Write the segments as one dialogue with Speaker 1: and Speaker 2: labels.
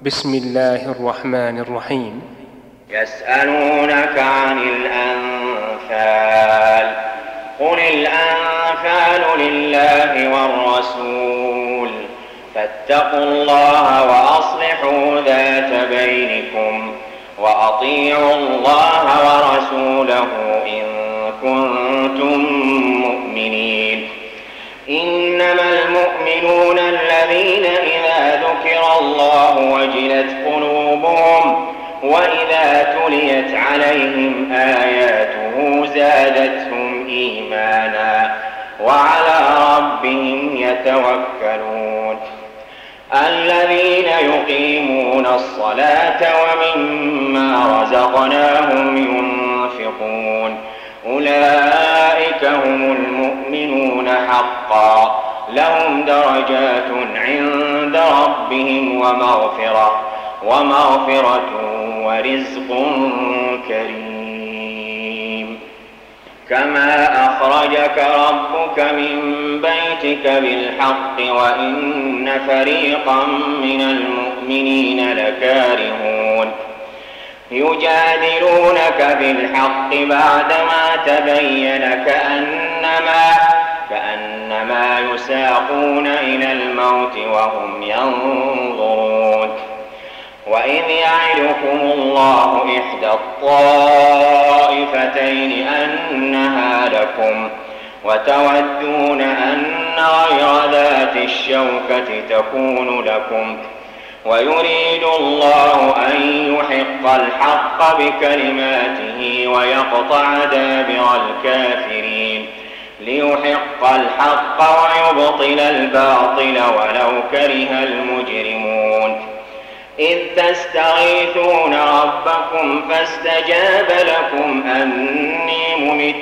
Speaker 1: بسم الله الرحمن الرحيم.
Speaker 2: يسألونك عن الأنفال، قل الأنفال لله والرسول، فاتقوا الله وأصلحوا ذات بينكم، وأطيعوا الله ورسوله إن كنتم مؤمنين. إنما المؤمنون الذين إذا ذكر الله وجلت قلوبهم وإذا تليت عليهم آياته زادتهم إيمانا وعلى ربهم يتوكلون. الذين يقيمون الصلاة ومما رزقناهم ينفقون أولئك هم المؤمنون حقا، لهم درجات عند ربهم ومغفرة ورزق كريم. كما أخرجك ربك من بيتك بالحق وإن فريقا من المؤمنين لكارهون. يجادلونك بالحق بعدما تبين كأنما يساقون إلى الموت وهم ينظرون. وإذ يعدكم الله إحدى الطائفتين أنها لكم وتودون أن غير ذات الشوكة تكون لكم، ويريد الله أن يحق الحق بكلماته ويقطع دابر الكافرين، ليحق الحق ويبطل الباطل ولو كره المجرمون. إذ تستغيثون ربكم فاستجاب لكم أني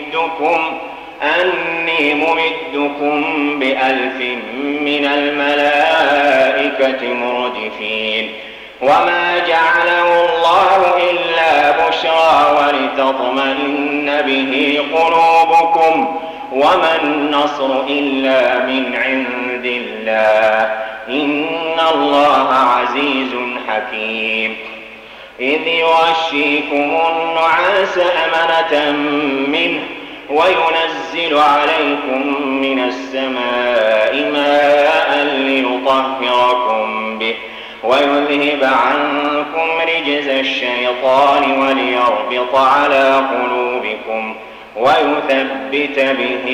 Speaker 2: ممدكم ب1000 من الملائكة مردفين. وما جعله الله إلا بشرى ولتطمئن به قلوبكم، وما النصر إلا من عند الله، إن الله عزيز حكيم. إذ يغشيكم النعاس أمنة منه وينزل عليكم من السماء ماء ليطهركم به ويذهب عنكم رجز الشيطان وليربط على قلوبكم ويثبت به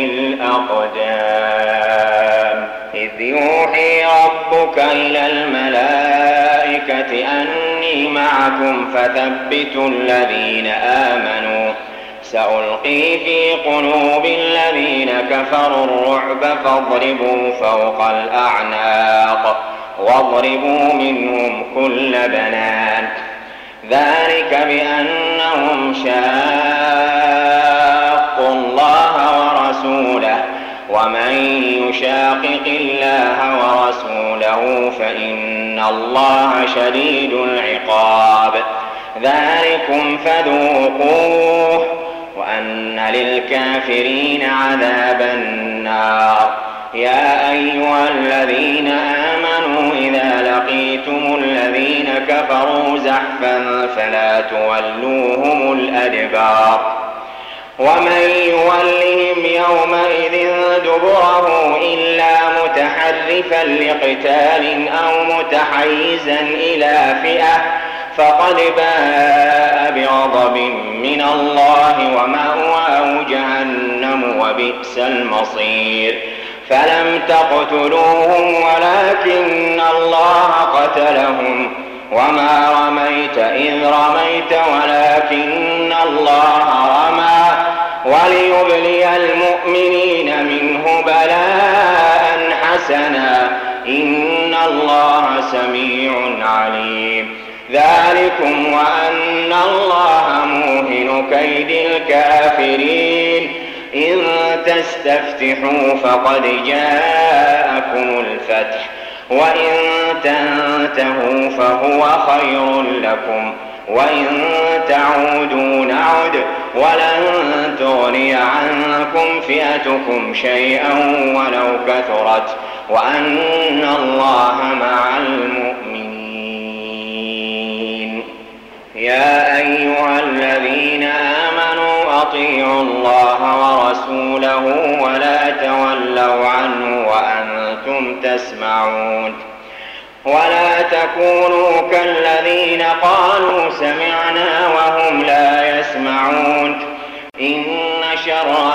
Speaker 2: الأقدام. إذ يوحي ربك إلى الملائكة أني معكم فثبتوا الذين آمنوا، سألقي في قلوب الذين كفروا الرعب فاضربوا فوق الأعناق واضربوا منهم كل بنان. ذلك بأنهم شاقوا الله ورسوله، ومن يشاقق الله ورسوله فإن الله شديد العقاب. ذلكم فذوقوه وأن للكافرين عذاب النار. يا أيها الذين آمنوا إذا لقيتم الذين كفروا زحفا فلا تولوهم الأدبار. ومن يولهم يومئذ دبره إلا متحرفا لقتال أو متحيزا إلى فئة فقد باء بغضب من الله ومأواه جهنم وبئس المصير. فلم تقتلوهم ولكن الله قتلهم، وما رميت إذ رميت ولكن الله رمى، وليبلي المؤمنين منه بلاء حسنا، إن الله سميع عليم. ذلكم وأن الله موهن كيد الكافرين. إن تستفتحوا فقد جاءكم الفتح، وإن تنتهوا فهو خير لكم، وإن تعودوا نعد ولن تغني عنكم فئتكم شيئا ولو كثرت، وأن الله مع المؤمنين. يا أيها الذين آمنوا أطيعوا الله ورسوله ولا تولوا عنه وأنتم تسمعون ولا تكونوا كالذين قالوا سمعنا وهم لا يسمعون إن شر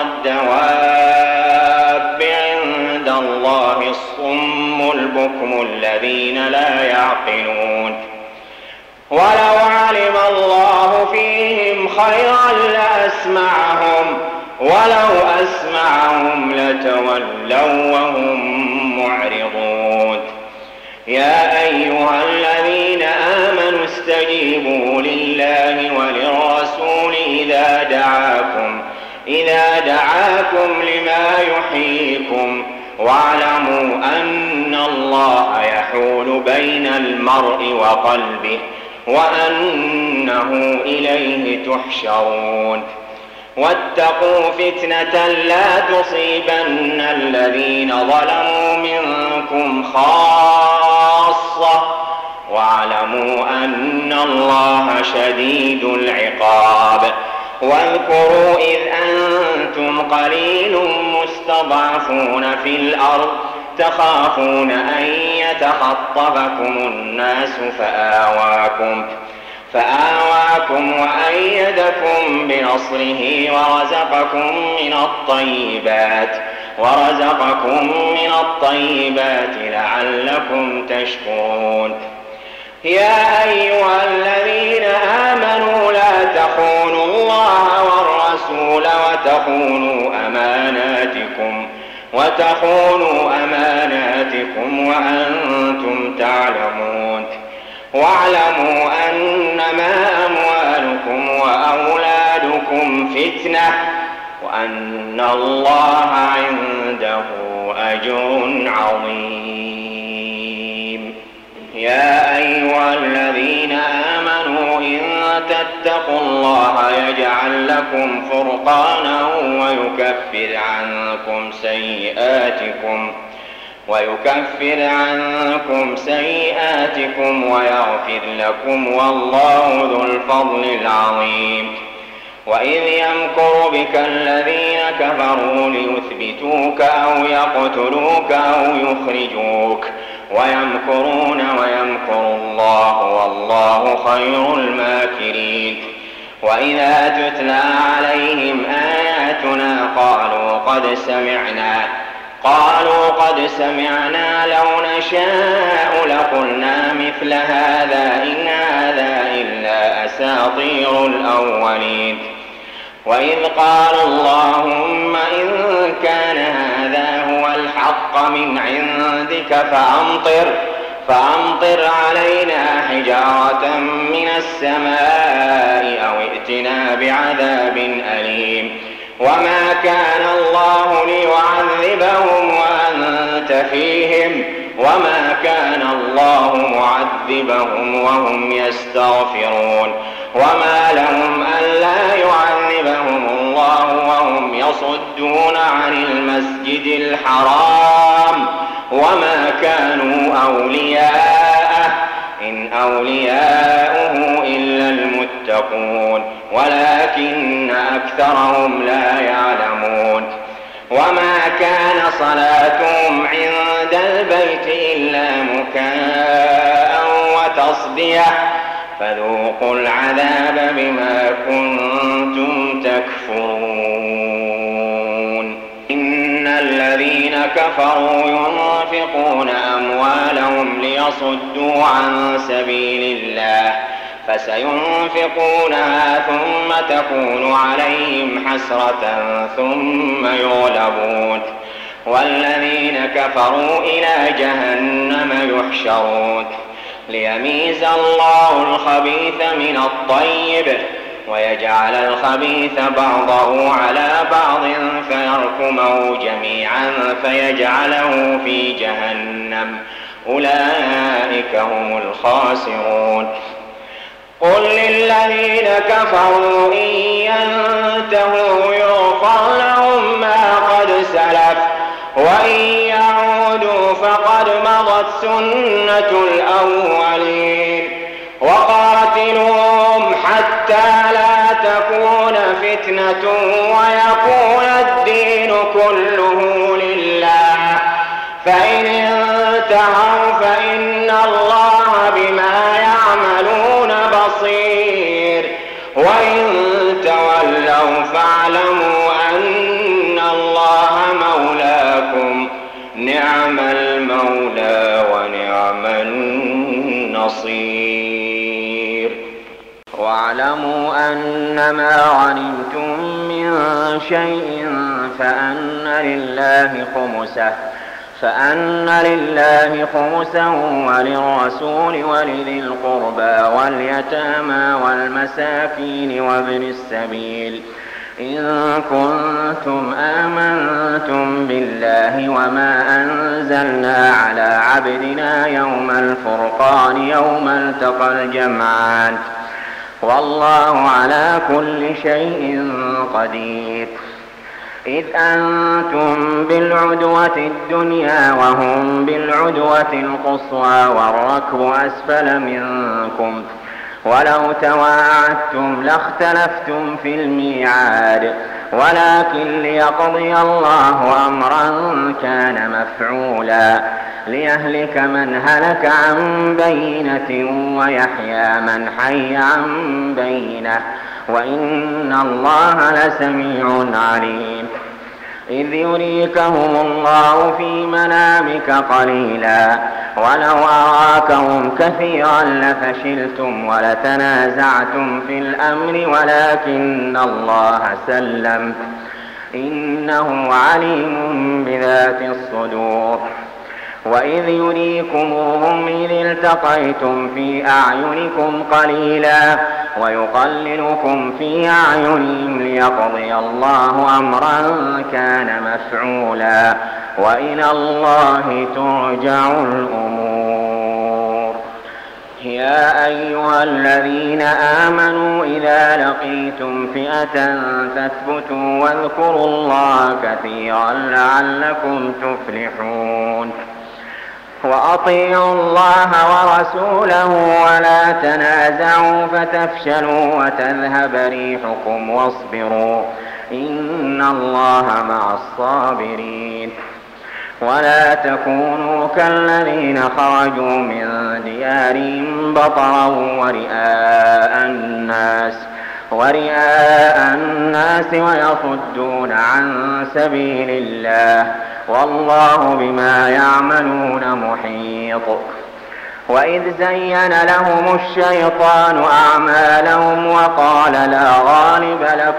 Speaker 2: الدواب عند الله الصم البكم الذين لا يعقلون ولو علم الله فيهم خيرا لأسمعهم ولو أسمعهم لتولوا وهم معرضون يا أيها الذين آمنوا استجيبوا لله وللرسول إذا دعاكم لما يحييكم واعلموا أن الله يحول بين المرء وقلبه وأنه إليه تحشرون واتقوا فتنة لا تصيبن الذين ظلموا منكم خاصة واعلموا أن الله شديد العقاب واذكروا إذ أنتم قليل مستضعفون في الأرض تخافون أن يتخطفكم الناس فآواكم وأيدكم بنصره ورزقكم من الطيبات لعلكم تشكرون يا أيها الذين آمنوا لا تخونوا الله والرسول وتخونوا أماناتكم وأنتم تعلمون واعلموا أنما أموالكم وأولادكم فتنة وأن الله عنده أجر عظيم يا أيها الذين آمنوا إن تتقوا الله يجعل لكم فرقانا ويكفر عنكم سيئاتكم ويغفر لكم والله ذو الفضل العظيم وإذ يمكر بك الذين كفروا ليثبتوك أو يقتلوك أو يخرجوك ويمكرون ويمكر الله والله خير الماكرين وإذا تتلى عليهم آياتنا قالوا قد سمعنا لو نشاء لقلنا مثل هذا إن هذا إلا أساطير الأولين وإذ قالوا اللهم إن كان هذا هو الحق من عندك فأمطر علينا حجارة من السماء أو ائتنا بعذاب أليم وما كان الله ليعذبهم وأنت فيهم وما كان الله معذبهم وهم يستغفرون وما لهم ألا يعذبهم الله وهم يصدون عن المسجد الحرام وما كانوا أولياءه إن أولياؤه إلا المتقون ولكن أكثرهم لا يعلمون وما كان صلاتهم عند البيت إلا مكاء وتصدية فذوقوا العذاب بما كنتم تكفرون إن الذين كفروا ينفقون أموالهم ليصدوا عن سبيل الله فسينفقونها ثم تكون عليهم حسرة ثم يغلبون والذين كفروا إلى جهنم يحشرون ليميز الله الخبيث من الطيب ويجعل الخبيث بعضه على بعض فيركمه جميعا فيجعله في جهنم أولئك هم الخاسرون قل للذين كفروا إن ينتهوا يغفر لهم ما قد سلف وإن يعودوا فقد مضت سنة الأولين وقاتلوهم حتى لا تكون فتنة ويكون الدين كله لله. فإن انتهوا فإن الله بما يعملون بصير، وإن تولوا فاعلموا أن الله مولاكم، نعم المولى ونعم النصير. واعلموا أنما غنمتم من شيء فأن لله خمسه وللرسول ولذي القربى واليتامى والمساكين وابن السبيل إن كنتم آمنتم بالله وما أنزلنا على عبدنا يوم الفرقان يوم التقى الجمعان والله على كل شيء قدير. إذ أنتم بالعدوة الدنيا وهم بالعدوة القصوى والركب أسفل منكم ولو تواعدتم لاختلفتم في الميعاد ولكن ليقضي الله أمرا كان مفعولا ليهلك من هلك عن بينة ويحيى من حي عن بينة وإن الله لسميع عليم. إذ يريكهم الله في منامك قليلا ولو أراكهم كثيرا لفشلتم ولتنازعتم في الأمر ولكن الله سلم إنه عليم بذات الصدور. وإذ يريكموهم إذ التقيتم في أعينكم قليلا ويقللكم في أعينهم ليقضي الله أمرا كان مفعولا وإلى الله ترجع الأمور. يا أيها الذين آمنوا إذا لقيتم فئة فاثبتوا واذكروا الله كثيرا لعلكم تفلحون. وأطيعوا الله ورسوله ولا تنازعوا فتفشلوا وتذهب ريحكم واصبروا إن الله مع الصابرين. ولا تكونوا كالذين خرجوا من ديارهم بطرا ورئاء الناس ويصدون عن سبيل الله والله بما يعملون محيط. وإذ زين لهم الشيطان أعمالهم وقال لا غالب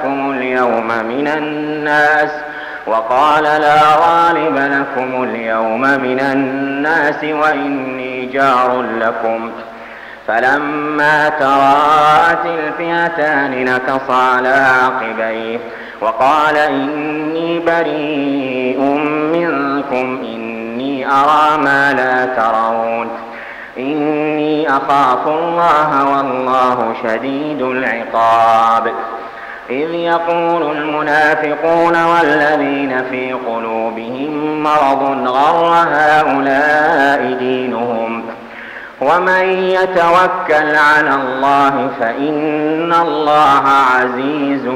Speaker 2: لكم اليوم من الناس وإني جار لكم فلما تراءت الفئتان نكص على عقبيه وقال إني بريء منكم إني أرى ما لا ترون إني أخاف الله والله شديد العقاب. إذ يقول المنافقون والذين في قلوبهم مرض غر هؤلاء دينهم ومن يتوكل على الله فإن الله عزيز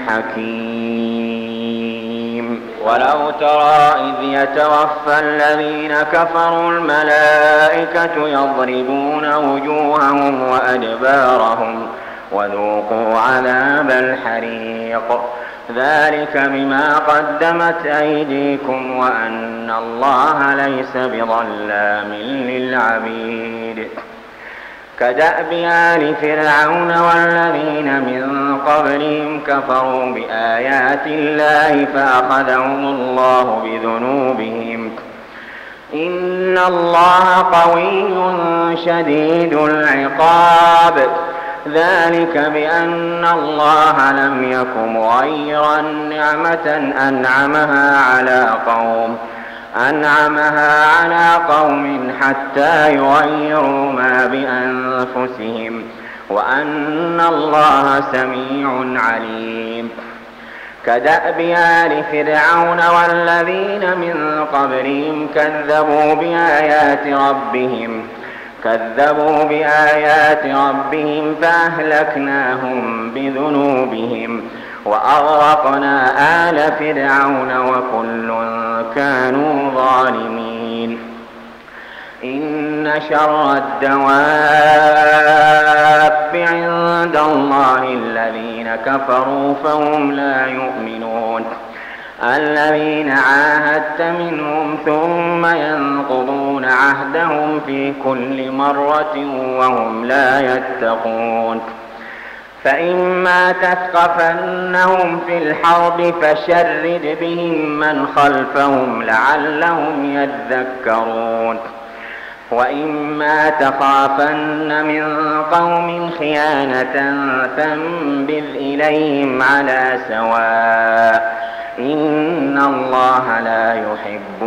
Speaker 2: حكيم. ولو ترى إذ يتوفى الذين كفروا الملائكة يضربون وجوههم وأدبارهم وذوقوا عذاب الحريق ذلك بما قدمت أيديكم وأن الله ليس بظلام للعبيد. كدأب آل فرعون والذين من قبلهم كفروا بآيات الله فأخذهم الله بذنوبهم إن الله قوي شديد العقاب. ذلك بأن الله لم يك مغيرا نعمة أنعمها على قوم حتى يغيروا ما بأنفسهم وأن الله سميع عليم. كدأب آل فرعون والذين من قبلهم كذبوا كذبوا بآيات ربهم فأهلكناهم بذنوبهم وأغرقنا آل فرعون وكل كانوا ظالمين إن شر الدواب عند الله الذين كفروا فهم لا يؤمنون الذين عاهدت منهم ثم ينقضون عهدهم في كل مرة وهم لا يتقون فإما تثقفنهم في الحرب فشرد بهم من خلفهم لعلهم يذكرون وإما تخافن من قوم خيانة فانبذ إليهم على سواء إن الله لا يحب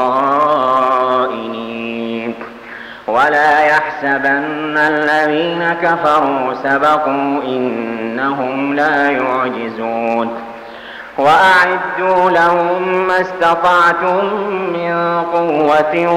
Speaker 2: الخائنين ولا يحسبن الذين كفروا سبقوا إنهم لا يعجزون وأعدوا لهم ما استطعتم من قوة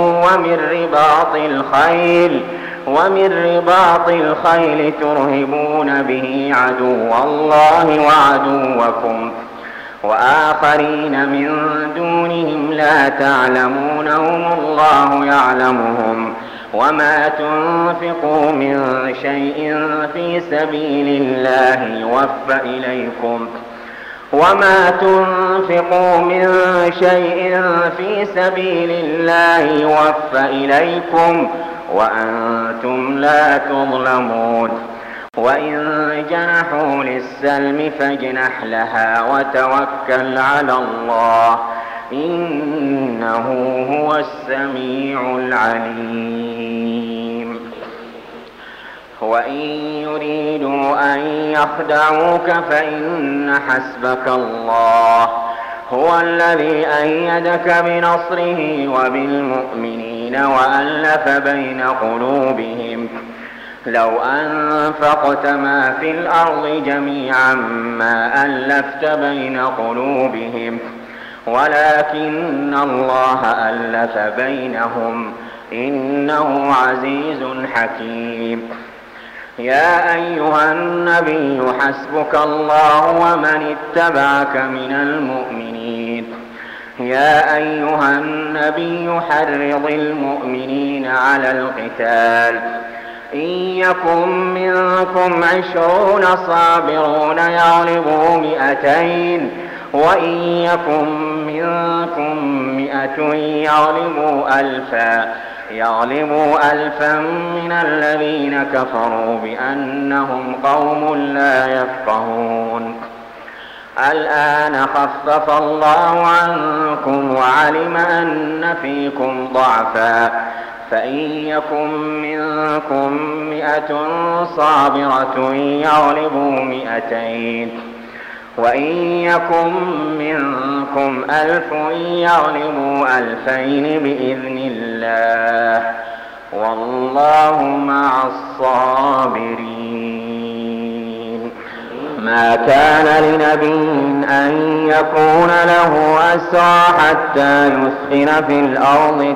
Speaker 2: ومن رباط الخيل ترهبون به عدو الله وعدوكم وآخرين من دونهم لا تعلمونهم الله يعلمهم وما تنفقوا من شيء في سبيل الله يوفى إليكم وأنتم لا تظلمون وإن جنحوا للسلم فاجنح لها وتوكل على الله إنه هو السميع العليم وإن يريدوا أن يخدعوك فإن حسبك الله هو الذي أيدك بنصره وبالمؤمنين وألف بين قلوبهم لو أنفقت ما في الأرض جميعا ما ألفت بين قلوبهم ولكن الله ألف بينهم إنه عزيز حكيم يا أيها النبي حسبك الله ومن اتبعك من المؤمنين يا أيها النبي حرض المؤمنين على القتال إن يكن منكم 20 صابرون يغلبوا 200 وإن يكن منكم 100 يغلبوا ألفا من الذين كفروا بأنهم قوم لا يفقهون الآن خفف الله عنكم وعلم أن فيكم ضعفا فإن يكن منكم 100 صابرة يغلبوا 200 وإن يكن منكم 1000 يغلبوا 2000 بإذن الله والله مع الصابرين ما كان لنبي أن يكون له أسرى حتى يثخن في الأرض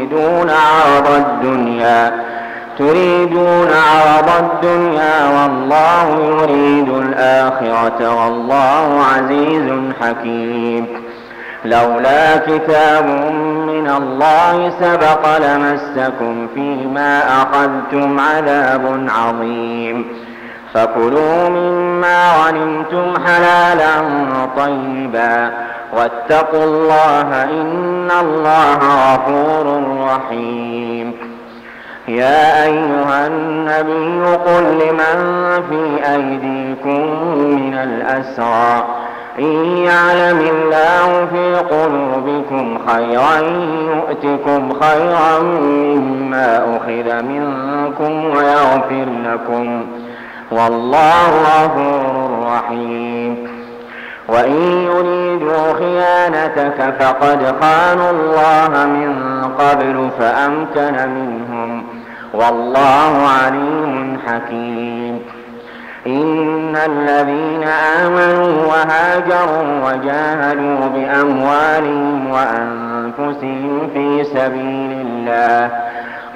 Speaker 2: تريدون عرض الدنيا والله يريد الآخرة والله عزيز حكيم لولا كتاب من الله سبق لمسكم فيما أخذتم عذاب عظيم فكلوا مما غنمتم حلالا طيبا واتقوا الله إن الله غفور رحيم يا أيها النبي قل لمن في أيديكم من الأسرى إن يعلم الله في قلوبكم خيرا يؤتكم خيرا مما أخذ منكم ويغفر لكم والله غفور رحيم وإن يريدوا خيانتك فقد خانوا الله من قبل فأمكن منهم والله عليم حكيم إن الذين آمنوا وهاجروا وجاهدوا بأموالهم وأنفسهم في سبيل الله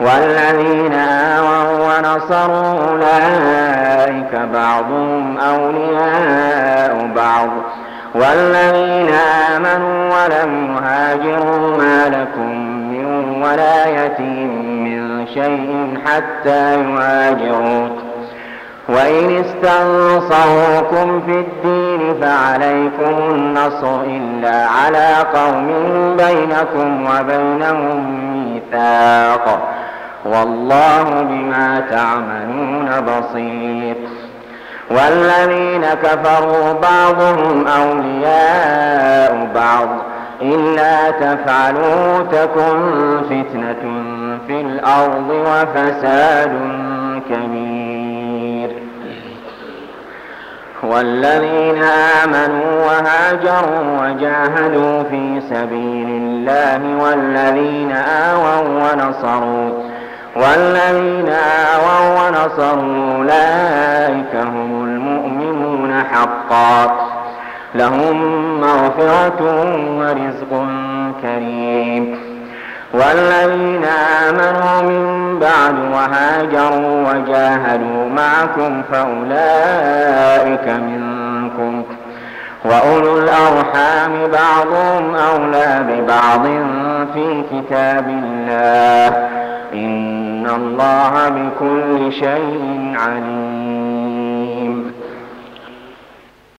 Speaker 2: والذين آووا ونصروا أولئك بعضهم أولياء بعض والذين آمنوا ولم يهاجروا ما لكم من ولايتهم من شيء حتى يهاجروا وإن استنصروكم في الدين فعليكم النصر إلا على قوم بينكم وبينهم ميثاق والله بما تعملون بصير والذين كفروا بعضهم أولياء بعض إلا تفعلوا تكن فتنة في الأرض وفساد كبير والذين آمنوا وهاجروا وجاهدوا في سبيل الله والذين آووا ونصروا أولئك هم المؤمنون حقا لهم مغفرة ورزق كريم والذين آمنوا من بعد وهاجروا وجاهدوا معكم فأولئك منكم وأولو الأرحام بعضهم أولى ببعض في كتاب الله إن الله بكل شيء عليم